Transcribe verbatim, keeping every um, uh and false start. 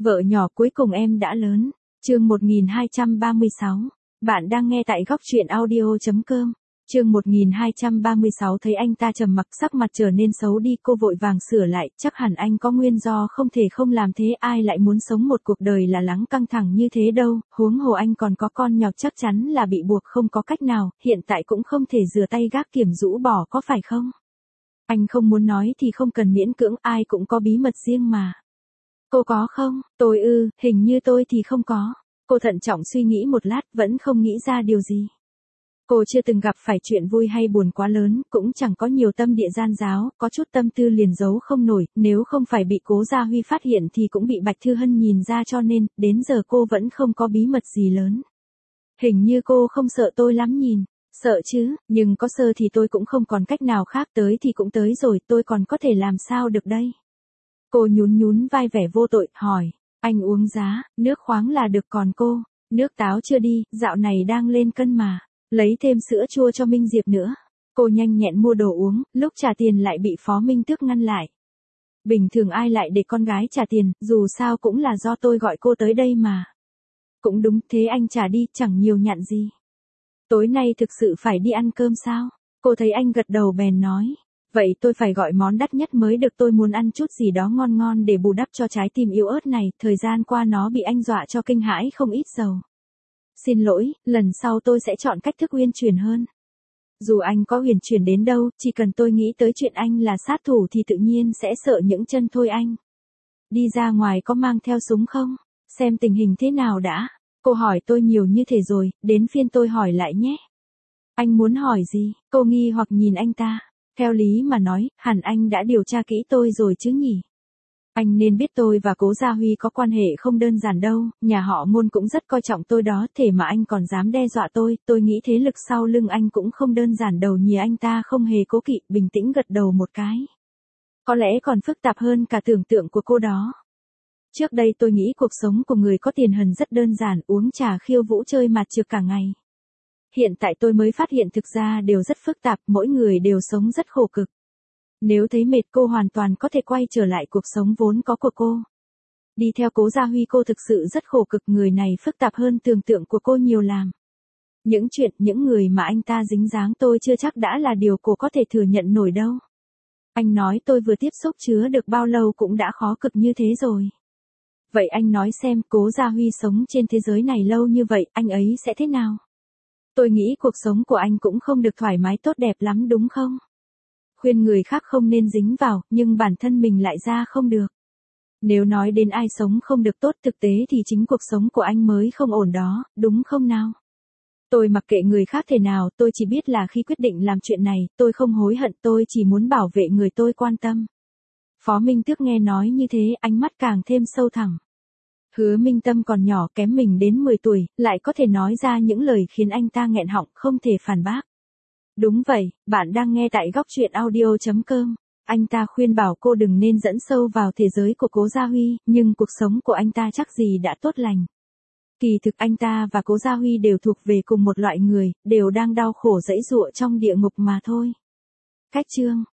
Vợ nhỏ cuối cùng em đã lớn. Chương một nghìn hai trăm ba mươi sáu. Bạn đang nghe tại góc truyện audio chấm com. Chương một nghìn hai trăm ba mươi sáu. Thấy anh ta trầm mặc, sắc mặt trở nên xấu đi, cô vội vàng sửa lại, chắc hẳn anh có nguyên do không thể không làm thế, ai lại muốn sống một cuộc đời là lắng căng thẳng như thế đâu, huống hồ anh còn có con nhỏ, chắc chắn là bị buộc không có cách nào, hiện tại cũng không thể rửa tay gác kiểm rũ bỏ, có phải không? Anh không muốn nói thì không cần miễn cưỡng, ai cũng có bí mật riêng mà. Cô có không? Tôi ư, hình như tôi thì không có. Cô thận trọng suy nghĩ một lát, vẫn không nghĩ ra điều gì. Cô chưa từng gặp phải chuyện vui hay buồn quá lớn, cũng chẳng có nhiều tâm địa gian giáo, có chút tâm tư liền giấu không nổi, nếu không phải bị Cố Gia Huy phát hiện thì cũng bị Bạch Thư Hân nhìn ra, cho nên, đến giờ cô vẫn không có bí mật gì lớn. Hình như cô không sợ tôi lắm nhìn. Sợ chứ, nhưng có sơ thì tôi cũng không còn cách nào khác, tới thì cũng tới rồi, tôi còn có thể làm sao được đây? Cô nhún nhún vai vẻ vô tội, hỏi, anh uống giá, nước khoáng là được, còn cô, nước táo chưa đi, dạo này đang lên cân mà, lấy thêm sữa chua cho Minh Diệp nữa. Cô nhanh nhẹn mua đồ uống, lúc trả tiền lại bị Phó Minh Tước ngăn lại. Bình thường ai lại để con gái trả tiền, dù sao cũng là do tôi gọi cô tới đây mà. Cũng đúng, thế anh trả đi, chẳng nhiều nhặn gì. Tối nay thực sự phải đi ăn cơm sao? Cô thấy anh gật đầu bèn nói. Vậy tôi phải gọi món đắt nhất mới được, tôi muốn ăn chút gì đó ngon ngon để bù đắp cho trái tim yếu ớt này, thời gian qua nó bị anh dọa cho kinh hãi không ít dầu. Xin lỗi, lần sau tôi sẽ chọn cách thức uyển chuyển hơn. Dù anh có uyển chuyển đến đâu, chỉ cần tôi nghĩ tới chuyện anh là sát thủ thì tự nhiên sẽ sợ những chân thôi anh. Đi ra ngoài có mang theo súng không? Xem tình hình thế nào đã. Cô hỏi tôi nhiều như thế rồi, đến phiên tôi hỏi lại nhé. Anh muốn hỏi gì? Cô nghi hoặc nhìn anh ta. Theo lý mà nói, hẳn anh đã điều tra kỹ tôi rồi chứ nhỉ? Anh nên biết tôi và Cố Gia Huy có quan hệ không đơn giản đâu, nhà họ Ngôn cũng rất coi trọng tôi đó, thế mà anh còn dám đe dọa tôi, tôi nghĩ thế lực sau lưng anh cũng không đơn giản đâu nhỉ. Anh ta không hề cố kỵ, bình tĩnh gật đầu một cái. Có lẽ còn phức tạp hơn cả tưởng tượng của cô đó. Trước đây tôi nghĩ cuộc sống của người có tiền hần rất đơn giản, uống trà khiêu vũ chơi mặt trược cả ngày. Hiện tại tôi mới phát hiện thực ra đều rất phức tạp, mỗi người đều sống rất khổ cực. Nếu thấy mệt cô hoàn toàn có thể quay trở lại cuộc sống vốn có của cô. Đi theo Cố Gia Huy cô thực sự rất khổ cực, người này phức tạp hơn tưởng tượng của cô nhiều làm. Những chuyện, những người mà anh ta dính dáng tôi chưa chắc đã là điều cô có thể thừa nhận nổi đâu. Anh nói tôi vừa tiếp xúc chứa được bao lâu cũng đã khó cực như thế rồi. Vậy anh nói xem, Cố Gia Huy sống trên thế giới này lâu như vậy, anh ấy sẽ thế nào? Tôi nghĩ cuộc sống của anh cũng không được thoải mái tốt đẹp lắm đúng không? Khuyên người khác không nên dính vào, nhưng bản thân mình lại ra không được. Nếu nói đến ai sống không được tốt, thực tế thì chính cuộc sống của anh mới không ổn đó, đúng không nào? Tôi mặc kệ người khác thế nào, tôi chỉ biết là khi quyết định làm chuyện này, tôi không hối hận, tôi chỉ muốn bảo vệ người tôi quan tâm. Phó Minh Tước nghe nói như thế, ánh mắt càng thêm sâu thẳm. Hứa Minh Tâm còn nhỏ, kém mình đến mười tuổi, lại có thể nói ra những lời khiến anh ta nghẹn họng, không thể phản bác. Đúng vậy, bạn đang nghe tại góc truyện audio chấm com. Anh ta khuyên bảo cô đừng nên dẫn sâu vào thế giới của Cố Gia Huy, nhưng cuộc sống của anh ta chắc gì đã tốt lành. Kỳ thực anh ta và Cố Gia Huy đều thuộc về cùng một loại người, đều đang đau khổ giãy giụa trong địa ngục mà thôi. Cách chương